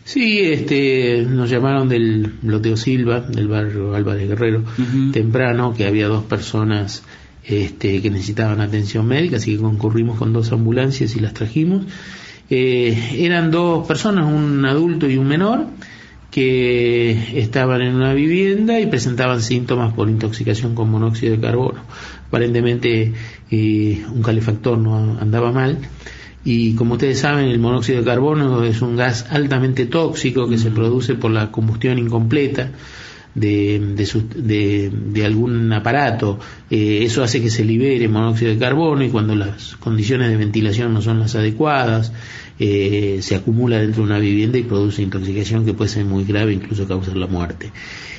Sí, nos llamaron del Loteo Silva, del barrio Álvarez Guerrero, temprano, que había 2 personas que necesitaban atención médica, así que concurrimos con 2 ambulancias y las trajimos. Eran 2 personas, un adulto y un menor, que estaban en una vivienda y presentaban síntomas por intoxicación con monóxido de carbono. Aparentemente un calefactor no andaba mal, y como ustedes saben, el monóxido de carbono es un gas altamente tóxico que se produce por la combustión incompleta de algún aparato. Eso hace que se libere monóxido de carbono, y cuando las condiciones de ventilación no son las adecuadas, se acumula dentro de una vivienda y produce intoxicación que puede ser muy grave, incluso causar la muerte.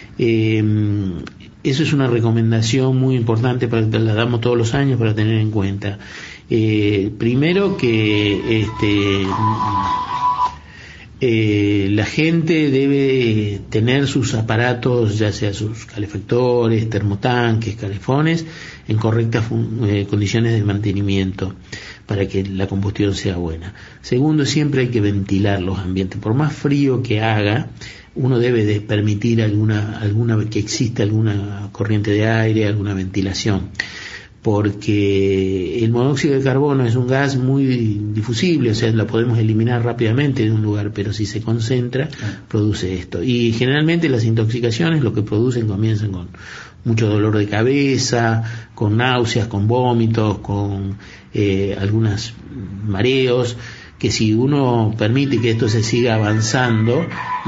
Eso es una recomendación muy importante, la damos todos los años para tener en cuenta. Primero que la gente debe tener sus aparatos, ya sea sus calefactores, termotanques, calefones, en correctas condiciones de mantenimiento para que la combustión sea buena. Segundo, siempre hay que ventilar los ambientes. Por más frío que haga, uno debe de permitir que exista alguna corriente de aire, alguna ventilación, porque el monóxido de carbono es un gas muy difusible, o sea, lo podemos eliminar rápidamente de un lugar, pero si se concentra, produce esto. Y generalmente las intoxicaciones lo que producen comienzan con mucho dolor de cabeza, con náuseas, con vómitos, con algunos mareos, que si uno permite que esto se siga avanzando,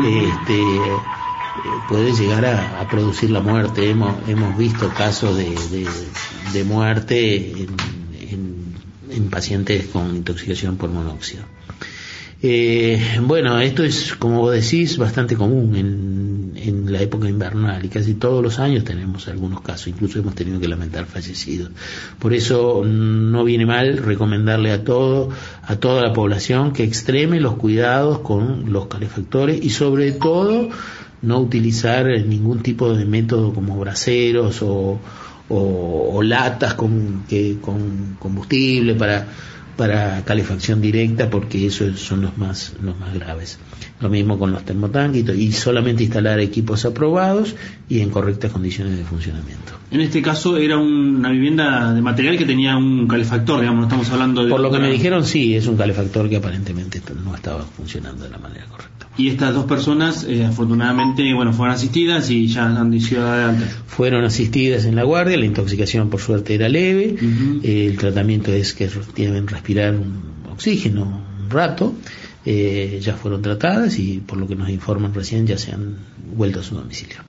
puede llegar a producir la muerte. Hemos visto casos de muerte en pacientes con intoxicación por monóxido. Bueno, esto es, como vos decís, bastante común en la época invernal, y casi todos los años tenemos algunos casos, incluso hemos tenido que lamentar fallecidos. Por eso no viene mal recomendarle a toda la población que extreme los cuidados con los calefactores, y sobre todo no utilizar ningún tipo de método como braseros o latas con combustible para calefacción directa, porque esos son los más graves. Lo mismo con los termotanques, y solamente instalar equipos aprobados y en correctas condiciones de funcionamiento. En este caso era una vivienda de material que tenía un calefactor, digamos, no estamos hablando de... Por lo que me dijeron, sí, es un calefactor que aparentemente no estaba funcionando de la manera correcta. Y estas 2 personas, afortunadamente, fueron asistidas y ya han sido adelante. Fueron asistidas en la guardia, la intoxicación por suerte era leve, el tratamiento es que deben respirar un oxígeno un rato, ya fueron tratadas y por lo que nos informan recién ya se han vuelto a su domicilio.